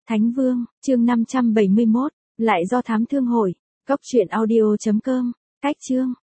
Thánh Vương, chương 571, lại do thám thương hội. Cốc truyện audio.com, cách chương.